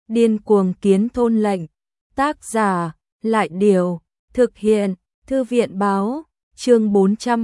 Điên cuồng kiến thôn lệnh. Tác giả, Lại Điều, thực hiện, Thư viện báo, chương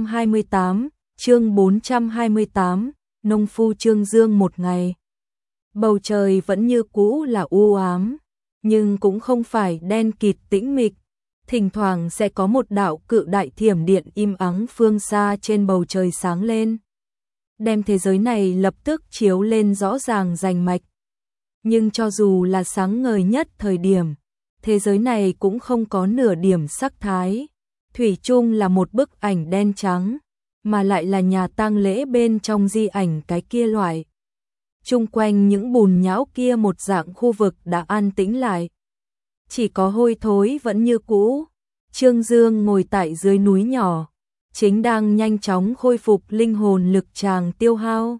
428, nông phu Trương Dương một ngày. Bầu trời vẫn như cũ là u ám, nhưng cũng không phải đen kịt tĩnh mịch, thỉnh thoảng sẽ có một đạo cự đại thiểm điện im ắng phương xa trên bầu trời sáng lên, đem thế giới này lập tức chiếu lên rõ ràng rành mạch. Nhưng cho dù là sáng ngời nhất thời điểm, thế giới này cũng không có nửa điểm sắc thái, thủy chung là một bức ảnh đen trắng, mà lại là nhà tang lễ bên trong di ảnh cái kia loại. Chung quanh những bùn nhão kia một dạng khu vực đã an tĩnh lại, chỉ có hôi thối vẫn như cũ. Trương Dương ngồi tại dưới núi nhỏ, chính đang nhanh chóng khôi phục linh hồn lực tràng tiêu hao.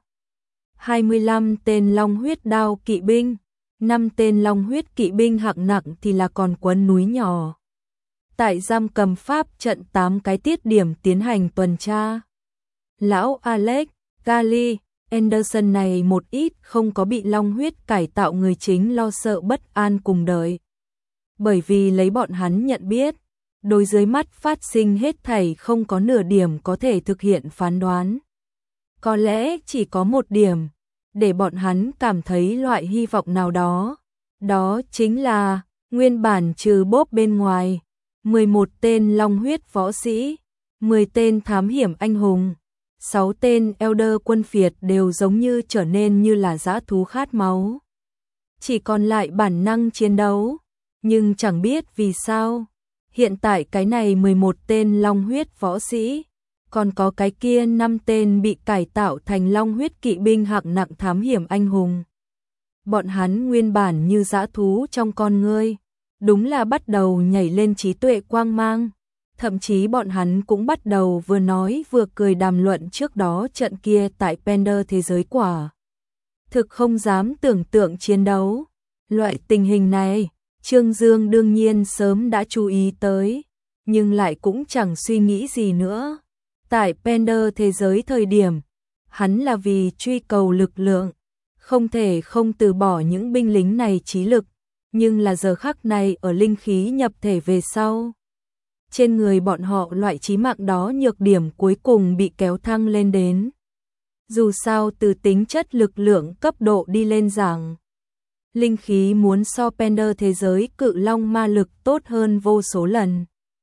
25 tên long huyết đao kỵ binh, 5 tên long huyết kỵ binh hạng nặng thì là còn quấn núi nhỏ. Tại giam cầm pháp trận 8 cái tiết điểm tiến hành tuần tra. Lão Alex, Gali, Anderson này một ít không có bị long huyết cải tạo người chính lo sợ bất an cùng đợi. Bởi vì lấy bọn hắn nhận biết, đối dưới mắt phát sinh hết thảy không có nửa điểm có thể thực hiện phán đoán. Có lẽ chỉ có một điểm, để bọn hắn cảm thấy loại hy vọng nào đó. Đó chính là, nguyên bản trừ Bob bên ngoài, 11 tên long huyết võ sĩ, 10 tên thám hiểm anh hùng, 6 tên Elder quân phiệt đều giống như trở nên như là dã thú khát máu. Chỉ còn lại bản năng chiến đấu, nhưng chẳng biết vì sao. Hiện tại cái này 11 tên long huyết võ sĩ, còn có cái kia 5 tên bị cải tạo thành long huyết kỵ binh hạng nặng thám hiểm anh hùng. Bọn hắn nguyên bản như dã thú trong con ngươi, đúng là bắt đầu nhảy lên trí tuệ quang mang. Thậm chí bọn hắn cũng bắt đầu vừa nói vừa cười đàm luận trước đó trận kia tại Pender thế giới quả. Thực không dám tưởng tượng chiến đấu. Loại tình hình này, Trương Dương đương nhiên sớm đã chú ý tới, nhưng lại cũng chẳng suy nghĩ gì nữa. Tại Pender thế giới thời điểm, hắn là vì truy cầu lực lượng, không thể không từ bỏ những binh lính này trí lực, nhưng là giờ khắc này ở linh khí nhập thể về sau. Trên người bọn họ loại chí mạng đó nhược điểm cuối cùng bị kéo thăng lên đến. Dù sao từ tính chất lực lượng cấp độ đi lên giảng, linh khí muốn so Pender thế giới cự long ma lực tốt hơn vô số lần.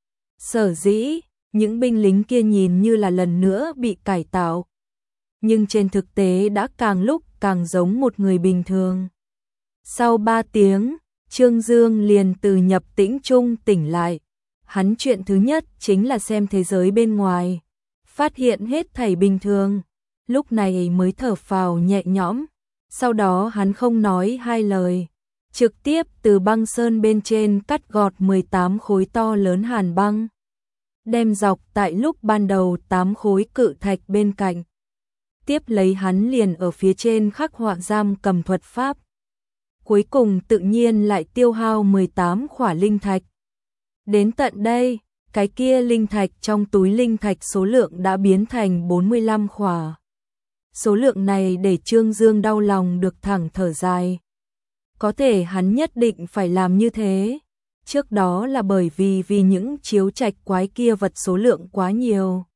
Sở dĩ, những binh lính kia nhìn như là lần nữa bị cải tạo, nhưng trên thực tế đã càng lúc càng giống một người bình thường. Sau 3 tiếng, Trương Dương liền từ nhập tĩnh trung tỉnh lại. Hắn chuyện thứ nhất chính là xem thế giới bên ngoài, phát hiện hết thảy bình thường, lúc này mới thở phào nhẹ nhõm. Sau đó hắn không nói hai lời, trực tiếp từ băng sơn bên trên cắt gọt 18 khối to lớn hàn băng, đem dọc tại lúc ban đầu 8 khối cự thạch bên cạnh. Tiếp lấy hắn liền ở phía trên khắc họa giam cầm thuật pháp. Cuối cùng tự nhiên lại tiêu hao 18 khỏa linh thạch. Đến tận đây, cái kia linh thạch trong túi linh thạch số lượng đã biến thành 45 khỏa. Số lượng này để Trương Dương đau lòng được thẳng thở dài. Có thể hắn nhất định phải làm như thế. Trước đó là bởi vì những chiếu trạch quái kia vật số lượng quá nhiều,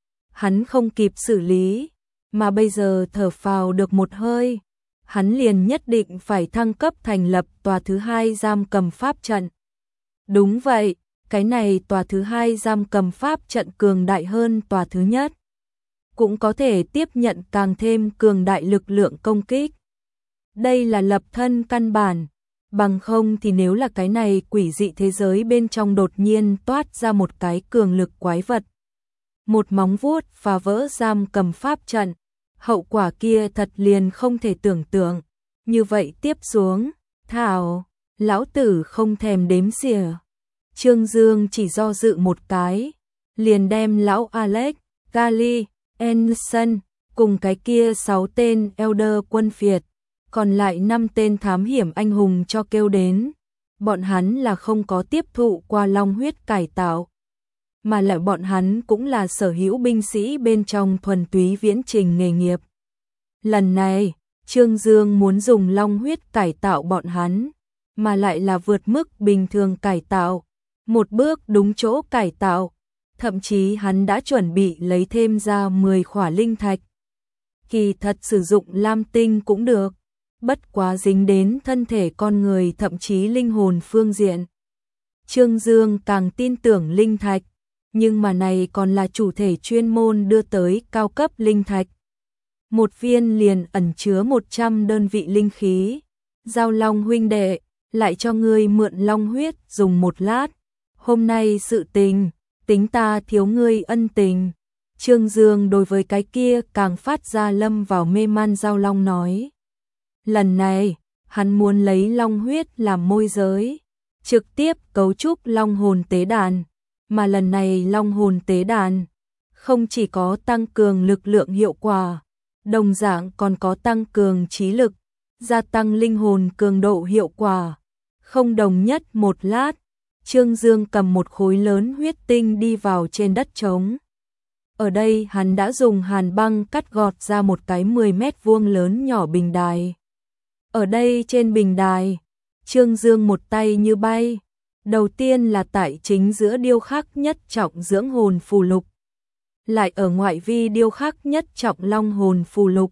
hắn không kịp xử lý, mà bây giờ thở phào được một hơi, hắn liền nhất định phải thăng cấp thành lập tòa thứ 2 giam cầm pháp trận. Đúng vậy, cái này tòa thứ 2 giam cầm pháp trận cường đại hơn tòa thứ nhất, cũng có thể tiếp nhận càng thêm cường đại lực lượng công kích. Đây là lập thân căn bản, bằng không thì nếu là cái này quỷ dị thế giới bên trong đột nhiên toát ra một cái cường lực quái vật, một móng vuốt phá vỡ giam cầm pháp trận, hậu quả kia thật liền không thể tưởng tượng. Như vậy tiếp xuống, thảo, lão tử không thèm đếm xỉa. Trương Dương chỉ do dự một cái, liền đem lão Alex, Gali, Anderson cùng cái kia 6 tên Elder quân phiệt, còn lại 5 tên thám hiểm anh hùng cho kêu đến. Bọn hắn là không có tiếp thụ qua long huyết cải tạo, mà lại bọn hắn cũng là sở hữu binh sĩ bên trong thuần túy viễn trình nghề nghiệp. Lần này, Trương Dương muốn dùng long huyết cải tạo bọn hắn, mà lại là vượt mức bình thường cải tạo, một bước đúng chỗ cải tạo, thậm chí hắn đã chuẩn bị lấy thêm ra 10 khỏa linh thạch. Kỳ thật sử dụng lam tinh cũng được, bất quá dính đến thân thể con người thậm chí linh hồn phương diện. Trương Dương càng tin tưởng linh thạch, nhưng mà này còn là chủ thể chuyên môn đưa tới cao cấp linh thạch. Một viên liền ẩn chứa 100 đơn vị linh khí. Giao Long huynh đệ, lại cho ngươi mượn long huyết dùng một lát. Hôm nay sự tình, tính ta thiếu ngươi ân tình. Trương Dương đối với cái kia càng phát ra lâm vào mê man Giao Long nói. Lần này, hắn muốn lấy long huyết làm môi giới, trực tiếp cấu trúc long hồn tế đàn. Mà lần này long hồn tế đàn, không chỉ có tăng cường lực lượng hiệu quả, đồng dạng còn có tăng cường trí lực, gia tăng linh hồn cường độ hiệu quả. Không đồng nhất một lát, Trương Dương cầm một khối lớn huyết tinh đi vào trên đất trống. Ở đây hắn đã dùng hàn băng cắt gọt ra một cái 10 mét vuông lớn nhỏ bình đài. Ở đây trên bình đài, Trương Dương một tay như bay. Đầu tiên là tại chính giữa điêu khắc nhất trọng dưỡng hồn phù lục. Lại ở ngoại vi điêu khắc nhất trọng long hồn phù lục.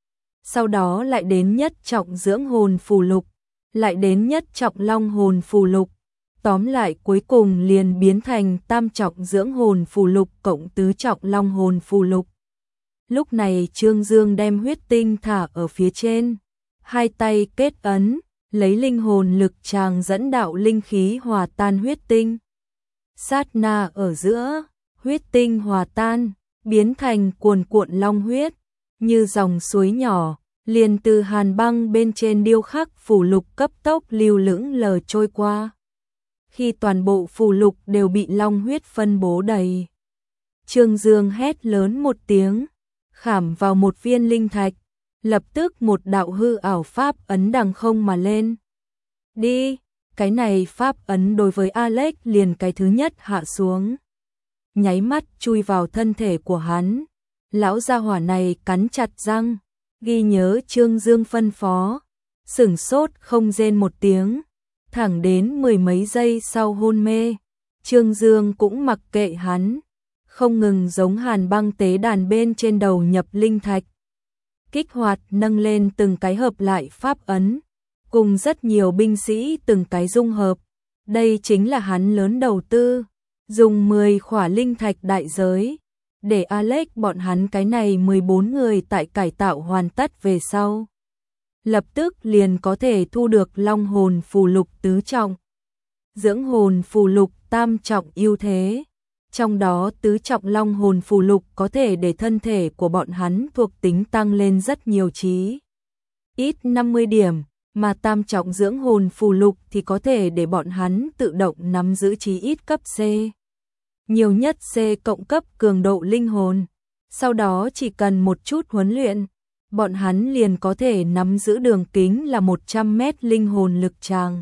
Sau đó lại đến nhất trọng dưỡng hồn phù lục. Lại đến nhất trọng long hồn phù lục. Tóm lại cuối cùng liền biến thành tam trọng dưỡng hồn phù lục cộng tứ trọng long hồn phù lục. Lúc này Trương Dương đem huyết tinh thả ở phía trên. Hai tay kết ấn, lấy linh hồn lực tràng dẫn đạo linh khí hòa tan huyết tinh. Sát na ở giữa, huyết tinh hòa tan, biến thành cuồn cuộn long huyết, như dòng suối nhỏ, liền từ hàn băng bên trên điêu khắc phù lục cấp tốc lưu lững lờ trôi qua. Khi toàn bộ phù lục đều bị long huyết phân bố đầy, Trương Dương hét lớn một tiếng, khảm vào một viên linh thạch, lập tức một đạo hư ảo pháp ấn đằng không mà lên. Đi, cái này pháp ấn đối với Alex liền cái thứ nhất hạ xuống. Nháy mắt chui vào thân thể của hắn. Lão gia hỏa này cắn chặt răng, ghi nhớ Trương Dương phân phó, sửng sốt không rên một tiếng, thẳng đến 10 mấy giây sau hôn mê. Trương Dương cũng mặc kệ hắn, không ngừng giống hàn băng tế đàn bên trên đầu nhập linh thạch. Kích hoạt nâng lên từng cái hợp lại pháp ấn, cùng rất nhiều binh sĩ từng cái dung hợp. Đây chính là hắn lớn đầu tư, dùng 10 khỏa linh thạch đại giới, để Alex bọn hắn cái này 14 người tại cải tạo hoàn tất về sau. Lập tức liền có thể thu được long hồn phù lục tứ trọng, dưỡng hồn phù lục tam trọng ưu thế. Trong đó tứ trọng long hồn phù lục có thể để thân thể của bọn hắn thuộc tính tăng lên rất nhiều chí ít 50 điểm, mà tam trọng dưỡng hồn phù lục thì có thể để bọn hắn tự động nắm giữ chí ít cấp C. Nhiều nhất C cộng cấp cường độ linh hồn. Sau đó chỉ cần một chút huấn luyện, bọn hắn liền có thể nắm giữ đường kính là 100 mét linh hồn lực tràng.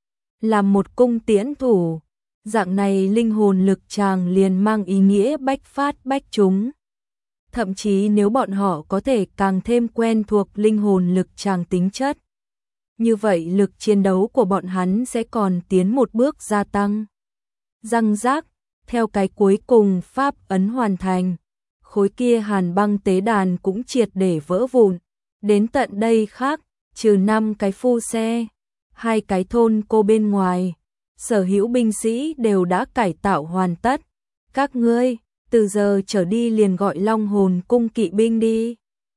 Làm một cung tiễn thủ, dạng này linh hồn lực tràng liền mang ý nghĩa bách phát bách trúng. Thậm chí nếu bọn họ có thể càng thêm quen thuộc linh hồn lực tràng tính chất, như vậy lực chiến đấu của bọn hắn sẽ còn tiến một bước gia tăng. Răng rác, theo cái cuối cùng pháp ấn hoàn thành, khối kia hàn băng tế đàn cũng triệt để vỡ vụn. Đến tận đây khác, trừ 5 cái phu xe, 2 cái thôn cô bên ngoài, sở hữu binh sĩ đều đã cải tạo hoàn tất. Các ngươi, từ giờ trở đi liền gọi Long Hồn cung kỵ binh đi.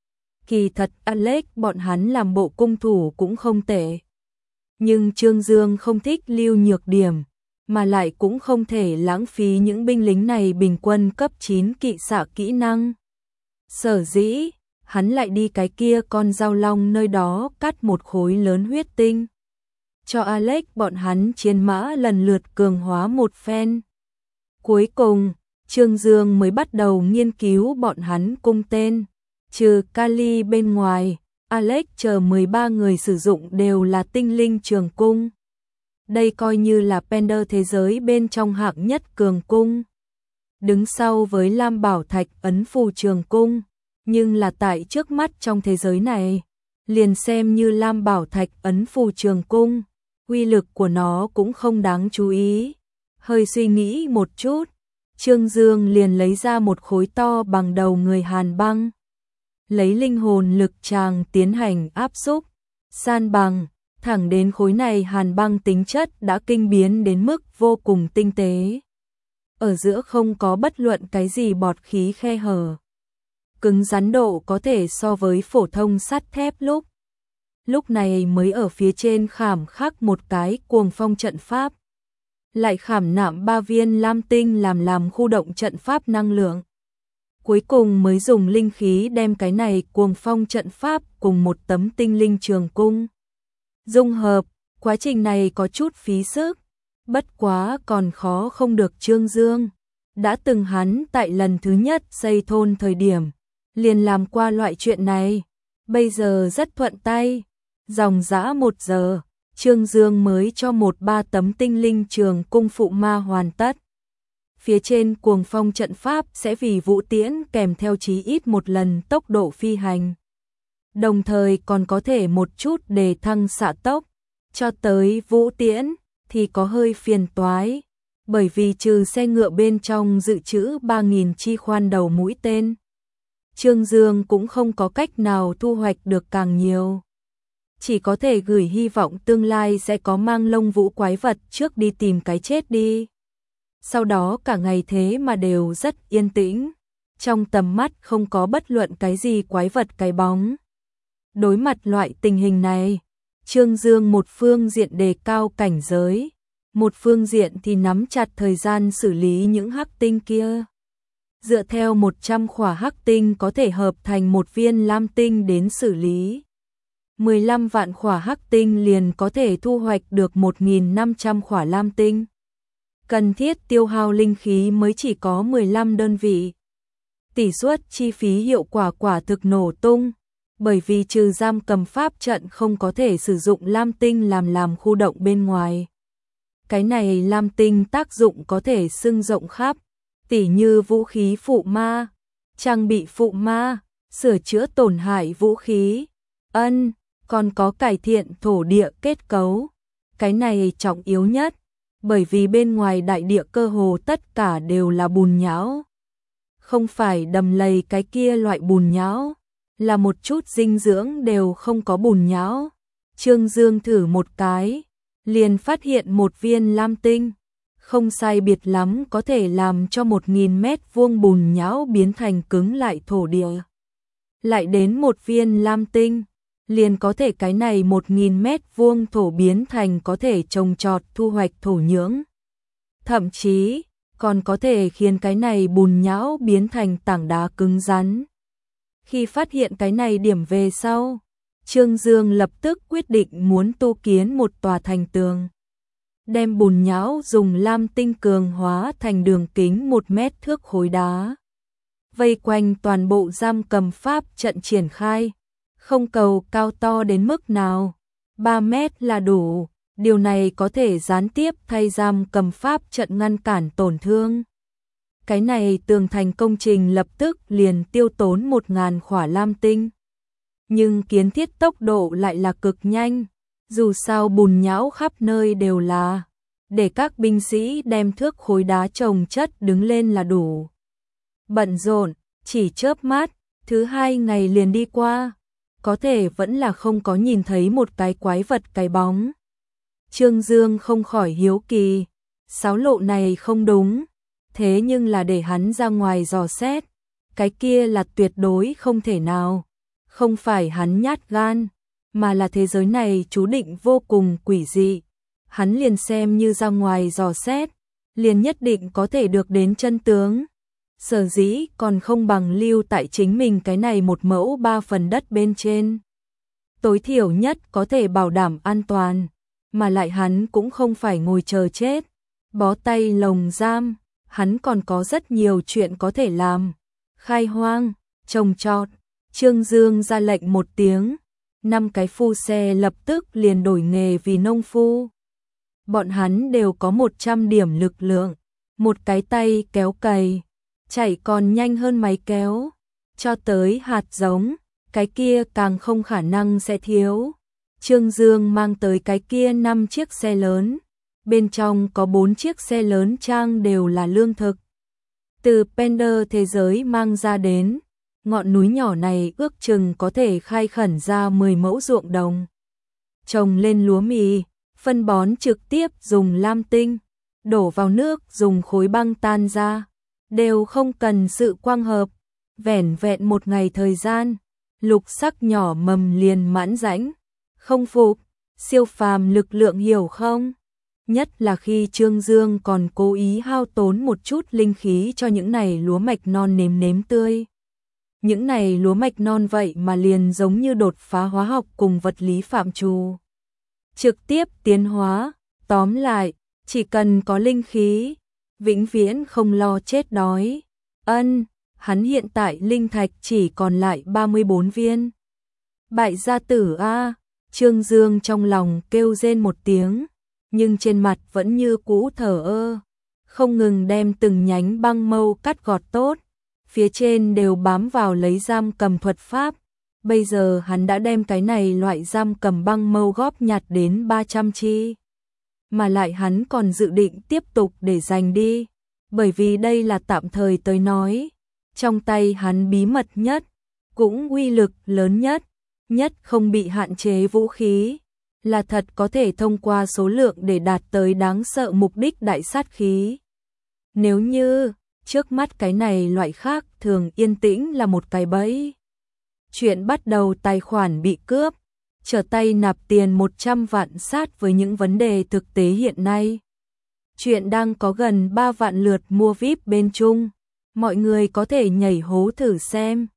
Kỳ thật Alex bọn hắn làm bộ cung thủ cũng không tệ. Nhưng Trương Dương không thích lưu nhược điểm, mà lại cũng không thể lãng phí những binh lính này bình quân cấp 9 kỵ xạ kỹ năng. Sở dĩ, hắn lại đi cái kia con dao long nơi đó cắt một khối lớn huyết tinh. Cho Alex bọn hắn chiến mã lần lượt cường hóa một phen. Cuối cùng, Trương Dương mới bắt đầu nghiên cứu bọn hắn cung tên. Trừ Kali bên ngoài, Alex chờ 13 người sử dụng đều là tinh linh trường cung. Đây coi như là Pender thế giới bên trong hạng nhất cường cung. Đứng sau với Lam Bảo Thạch ấn phù trường cung, nhưng là tại trước mắt trong thế giới này, liền xem như Lam Bảo Thạch ấn phù trường cung, uy lực của nó cũng không đáng chú ý. Hơi suy nghĩ một chút, Trương Dương liền lấy ra một khối to bằng đầu người hàn băng. Lấy linh hồn lực tràng tiến hành áp xúc, san bằng, thẳng đến khối này hàn băng tính chất đã kinh biến đến mức vô cùng tinh tế. Ở giữa không có bất luận cái gì bọt khí khe hở. Cứng rắn độ có thể so với phổ thông sắt thép lúc này mới ở phía trên khảm khắc một cái cuồng phong trận pháp. Lại khảm nạm 3 viên lam tinh làm khu động trận pháp năng lượng. Cuối cùng mới dùng linh khí đem cái này cuồng phong trận pháp cùng một tấm tinh linh trường cung dung hợp. Quá trình này có chút phí sức, bất quá còn khó không được Trương Dương. Đã từng hắn tại lần thứ nhất xây thôn thời điểm, liền làm qua loại chuyện này, bây giờ rất thuận tay. Dòng dã 1 giờ, Trương Dương mới cho 1-3 tấm tinh linh trường cung phụ ma hoàn tất. Phía trên cuồng phong trận pháp sẽ vì vũ tiễn kèm theo chí ít 1 lần tốc độ phi hành. Đồng thời còn có thể một chút đề thăng xạ tốc. Cho tới vũ tiễn thì có hơi phiền toái, bởi vì trừ xe ngựa bên trong dự trữ 3.000 chi khoan đầu mũi tên, Trương Dương cũng không có cách nào thu hoạch được càng nhiều. Chỉ có thể gửi hy vọng tương lai sẽ có mang lông vũ quái vật trước đi tìm cái chết đi. Sau đó cả ngày thế mà đều rất yên tĩnh, trong tầm mắt không có bất luận cái gì quái vật cái bóng. Đối mặt loại tình hình này, Trương Dương một phương diện đề cao cảnh giới, một phương diện thì nắm chặt thời gian xử lý những hắc tinh kia. Dựa theo 100 khỏa hắc tinh có thể hợp thành một viên lam tinh đến xử lý. 15 vạn khỏa hắc tinh liền có thể thu hoạch được 1.500 khỏa lam tinh. Cần thiết tiêu hao linh khí mới chỉ có 15 đơn vị. Tỷ suất chi phí hiệu quả quả thực nổ tung, bởi vì trừ giam cầm pháp trận không có thể sử dụng lam tinh làm khu động bên ngoài. Cái này lam tinh tác dụng có thể xưng rộng khắp, tỉ như vũ khí phụ ma, trang bị phụ ma, sửa chữa tổn hại vũ khí, còn có cải thiện thổ địa kết cấu. Cái này trọng yếu nhất, bởi vì bên ngoài đại địa cơ hồ tất cả đều là bùn nhão. Không phải đầm lầy cái kia loại bùn nhão, là một chút dinh dưỡng đều không có bùn nhão. Trương Dương thử một cái, liền phát hiện một viên lam tinh, không sai biệt lắm có thể làm cho 1.000 mét vuông bùn nhão biến thành cứng lại thổ địa. Lại đến một viên lam tinh, liền có thể cái này 1.000 mét vuông thổ biến thành có thể trồng trọt thu hoạch thổ nhưỡng. Thậm chí, còn có thể khiến cái này bùn nhão biến thành tảng đá cứng rắn. Khi phát hiện cái này điểm về sau, Trương Dương lập tức quyết định muốn tu kiến một tòa thành tường. Đem bùn nhão dùng lam tinh cường hóa thành đường kính 1 mét thước khối đá. Vây quanh toàn bộ giam cầm pháp trận triển khai. Không cầu cao to đến mức nào, 3 mét là đủ, điều này có thể gián tiếp thay giam cầm pháp trận ngăn cản tổn thương. Cái này tường thành công trình lập tức liền tiêu tốn 1.000 khỏa lam tinh. Nhưng kiến thiết tốc độ lại là cực nhanh, dù sao bùn nhão khắp nơi đều là, để các binh sĩ đem thước khối đá chồng chất đứng lên là đủ. Bận rộn, chỉ chớp mắt, thứ 2 ngày liền đi qua. Có thể vẫn là không có nhìn thấy một cái quái vật cái bóng. Trương Dương không khỏi hiếu kỳ, xáo lộ này không đúng, thế nhưng là để hắn ra ngoài dò xét, cái kia là tuyệt đối không thể nào. Không phải hắn nhát gan, mà là thế giới này chú định vô cùng quỷ dị. Hắn liền xem như ra ngoài dò xét, liền nhất định có thể được đến chân tướng. Sở dĩ còn không bằng lưu tại chính mình cái này 1 mẫu 3 phần đất bên trên. Tối thiểu nhất có thể bảo đảm an toàn, mà lại hắn cũng không phải ngồi chờ chết, bó tay lồng giam, hắn còn có rất nhiều chuyện có thể làm. Khai hoang, trồng trọt, Trương Dương ra lệnh một tiếng, 5 cái phu xe lập tức liền đổi nghề vì nông phu. Bọn hắn đều có 100 điểm lực lượng, một cái tay kéo cày, chạy còn nhanh hơn máy kéo, cho tới hạt giống, cái kia càng không khả năng sẽ thiếu. Trương Dương mang tới cái kia 5 chiếc xe lớn, bên trong có 4 chiếc xe lớn trang đều là lương thực. Từ Pender thế giới mang ra đến, ngọn núi nhỏ này ước chừng có thể khai khẩn ra 10 mẫu ruộng đồng. Trồng lên lúa mì, phân bón trực tiếp dùng lam tinh, đổ vào nước dùng khối băng tan ra, đều không cần sự quang hợp. Vẻn vẹn một ngày thời gian, lục sắc nhỏ mầm liền mãn rãnh. Không phục, siêu phàm lực lượng hiểu không? Nhất là khi Trương Dương còn cố ý hao tốn một chút linh khí cho những này lúa mạch non nếm nếm tươi. Những này lúa mạch non vậy mà liền giống như đột phá hóa học cùng vật lý phạm trù. Trực tiếp tiến hóa, tóm lại, chỉ cần có linh khí, vĩnh viễn không lo chết đói. Hắn hiện tại linh thạch chỉ còn lại 34 viên. Bại gia tử a, Trương Dương trong lòng kêu rên một tiếng, nhưng trên mặt vẫn như cũ thờ ơ, không ngừng đem từng nhánh băng mâu cắt gọt tốt, phía trên đều bám vào lấy giam cầm thuật pháp. Bây giờ hắn đã đem cái này loại giam cầm băng mâu góp nhặt đến 300 chi. Mà lại hắn còn dự định tiếp tục để dành đi, bởi vì đây là tạm thời tới nói. Trong tay hắn bí mật nhất, cũng uy lực lớn nhất không bị hạn chế vũ khí, là thật có thể thông qua số lượng để đạt tới đáng sợ mục đích đại sát khí. Nếu như trước mắt cái này loại khác thường yên tĩnh là một cái bẫy. Chuyện bắt đầu tài khoản bị cướp, trở tay nạp tiền 100 vạn sát với những vấn đề thực tế hiện nay. Chuyện đang có gần 3 vạn lượt mua VIP bên Trung, mọi người có thể nhảy hố thử xem.